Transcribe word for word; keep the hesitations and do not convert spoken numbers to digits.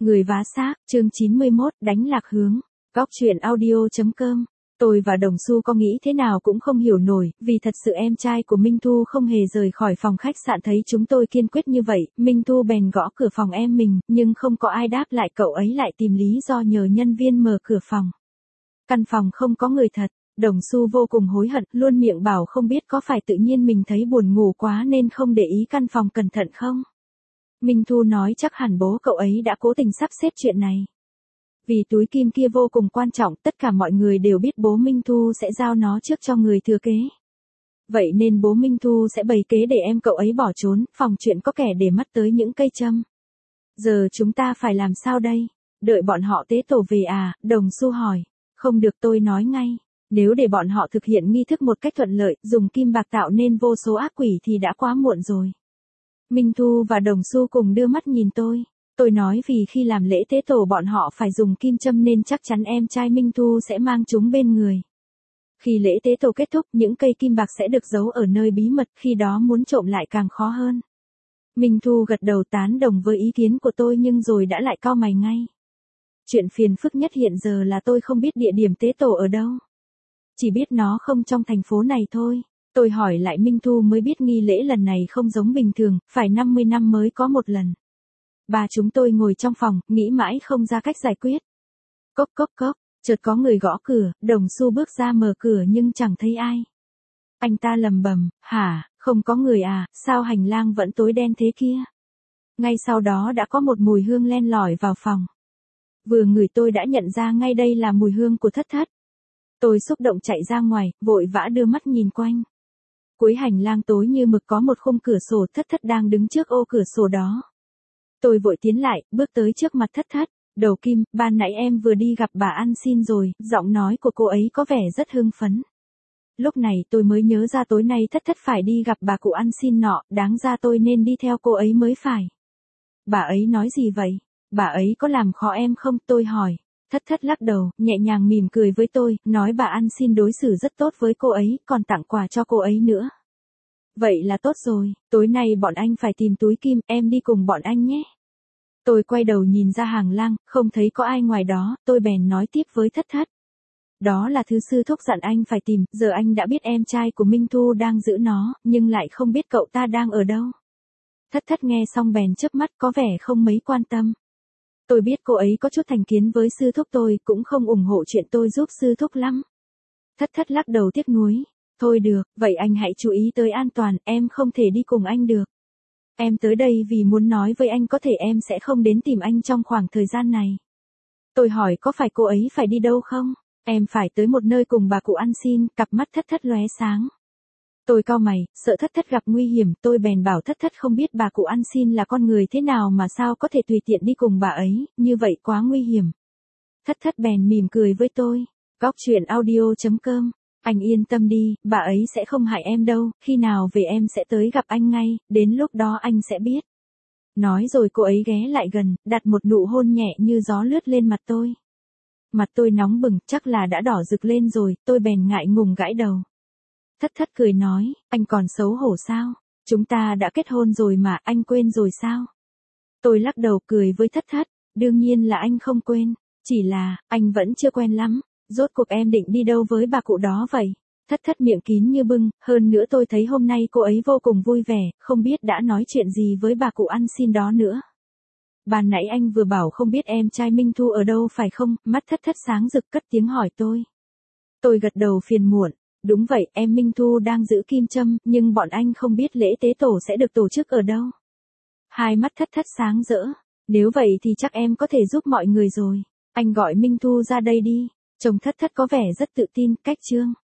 Người vá xác, chương chín mươi mốt, đánh lạc hướng. Góc truyện audio.com. Tôi và Đồng Xu có nghĩ thế nào cũng không hiểu nổi, vì thật sự em trai của Minh Thu không hề rời khỏi phòng khách sạn thấy chúng tôi kiên quyết như vậy, Minh Thu bèn gõ cửa phòng em mình, nhưng không có ai đáp lại, cậu ấy lại tìm lý do nhờ nhân viên mở cửa phòng. Căn phòng không có người thật, Đồng Xu vô cùng hối hận, luôn miệng bảo không biết có phải tự nhiên mình thấy buồn ngủ quá nên không để ý căn phòng cẩn thận không. Minh Thu nói chắc hẳn bố cậu ấy đã cố tình sắp xếp chuyện này. Vì túi kim kia vô cùng quan trọng, tất cả mọi người đều biết bố Minh Thu sẽ giao nó trước cho người thừa kế. Vậy nên bố Minh Thu sẽ bày kế để em cậu ấy bỏ trốn, phòng chuyện có kẻ để mắt tới những cây châm. Giờ chúng ta phải làm sao đây? Đợi bọn họ tế tổ về à? Đồng Xu hỏi. Không được, tôi nói ngay. Nếu để bọn họ thực hiện nghi thức một cách thuận lợi, dùng kim bạc tạo nên vô số ác quỷ thì đã quá muộn rồi. Minh Thu và Đồng Xu cùng đưa mắt nhìn tôi. Tôi nói vì khi làm lễ tế tổ bọn họ phải dùng kim châm nên chắc chắn em trai Minh Thu sẽ mang chúng bên người. Khi lễ tế tổ kết thúc, những cây kim bạc sẽ được giấu ở nơi bí mật, khi đó muốn trộm lại càng khó hơn. Minh Thu gật đầu tán đồng với ý kiến của tôi nhưng rồi đã lại cau mày ngay. Chuyện phiền phức nhất hiện giờ là tôi không biết địa điểm tế tổ ở đâu. Chỉ biết nó không trong thành phố này thôi. Tôi hỏi lại Minh Thu mới biết nghi lễ lần này không giống bình thường, phải năm mươi năm mới có một lần. Bà chúng tôi ngồi trong phòng, nghĩ mãi không ra cách giải quyết. Cốc cốc cốc, chợt có người gõ cửa, Đồng Xu bước ra mở cửa nhưng chẳng thấy ai. Anh ta lầm bầm, hả, không có người à, sao hành lang vẫn tối đen thế kia? Ngay sau đó đã có một mùi hương len lỏi vào phòng. Vừa ngửi tôi đã nhận ra ngay đây là mùi hương của Thất Thất. Tôi xúc động chạy ra ngoài, vội vã đưa mắt nhìn quanh. Cuối hành lang tối như mực có một khung cửa sổ, Thất Thất đang đứng trước ô cửa sổ đó. Tôi vội tiến lại, bước tới trước mặt Thất Thất. Đầu Kim, ban nãy em vừa đi gặp bà ăn xin rồi, giọng nói của cô ấy có vẻ rất hưng phấn. Lúc này tôi mới nhớ ra tối nay Thất Thất phải đi gặp bà cụ ăn xin nọ, đáng ra tôi nên đi theo cô ấy mới phải. Bà ấy nói gì vậy? Bà ấy có làm khó em không? Tôi hỏi. Thất Thất lắc đầu, nhẹ nhàng mỉm cười với tôi, nói bà ăn xin đối xử rất tốt với cô ấy, còn tặng quà cho cô ấy nữa. Vậy là tốt rồi, tối nay bọn anh phải tìm túi kim, em đi cùng bọn anh nhé. Tôi quay đầu nhìn ra hàng lang, không thấy có ai ngoài đó, tôi bèn nói tiếp với Thất Thất. Đó là thứ sư thúc dặn anh phải tìm, giờ anh đã biết em trai của Minh Thu đang giữ nó, nhưng lại không biết cậu ta đang ở đâu. Thất Thất nghe xong bèn chớp mắt có vẻ không mấy quan tâm. Tôi biết cô ấy có chút thành kiến với sư thúc tôi, cũng không ủng hộ chuyện tôi giúp sư thúc lắm. Thất Thất lắc đầu tiếc nuối. Thôi được, vậy anh hãy chú ý tới an toàn, em không thể đi cùng anh được. Em tới đây vì muốn nói với anh có thể em sẽ không đến tìm anh trong khoảng thời gian này. Tôi hỏi có phải cô ấy phải đi đâu không? Em phải tới một nơi cùng bà cụ ăn xin, cặp mắt Thất Thất lóe sáng. Tôi cau mày, sợ Thất Thất gặp nguy hiểm, tôi bèn bảo Thất Thất không biết bà cụ ăn xin là con người thế nào mà sao có thể tùy tiện đi cùng bà ấy, như vậy quá nguy hiểm. Thất Thất bèn mỉm cười với tôi. Góc truyện audio.com. Anh yên tâm đi, bà ấy sẽ không hại em đâu, khi nào về em sẽ tới gặp anh ngay, đến lúc đó anh sẽ biết. Nói rồi cô ấy ghé lại gần, đặt một nụ hôn nhẹ như gió lướt lên mặt tôi. Mặt tôi nóng bừng, chắc là đã đỏ rực lên rồi, tôi bèn ngại ngùng gãi đầu. Thất Thất cười nói, anh còn xấu hổ sao? Chúng ta đã kết hôn rồi mà, anh quên rồi sao? Tôi lắc đầu cười với Thất Thất, đương nhiên là anh không quên, chỉ là, anh vẫn chưa quen lắm. Rốt cuộc em định đi đâu với bà cụ đó vậy? Thất Thất miệng kín như bưng, hơn nữa tôi thấy hôm nay cô ấy vô cùng vui vẻ, không biết đã nói chuyện gì với bà cụ ăn xin đó nữa. Ban nãy anh vừa bảo không biết em trai Minh Thu ở đâu phải không? Mắt Thất Thất sáng rực cất tiếng hỏi tôi. Tôi gật đầu phiền muộn. Đúng vậy, em Minh Thu đang giữ kim châm, nhưng bọn anh không biết lễ tế tổ sẽ được tổ chức ở đâu. Hai mắt Thất Thất sáng rỡ. Nếu vậy thì chắc em có thể giúp mọi người rồi. Anh gọi Minh Thu ra đây đi. Trông Thất Thất có vẻ rất tự tin, cách chương.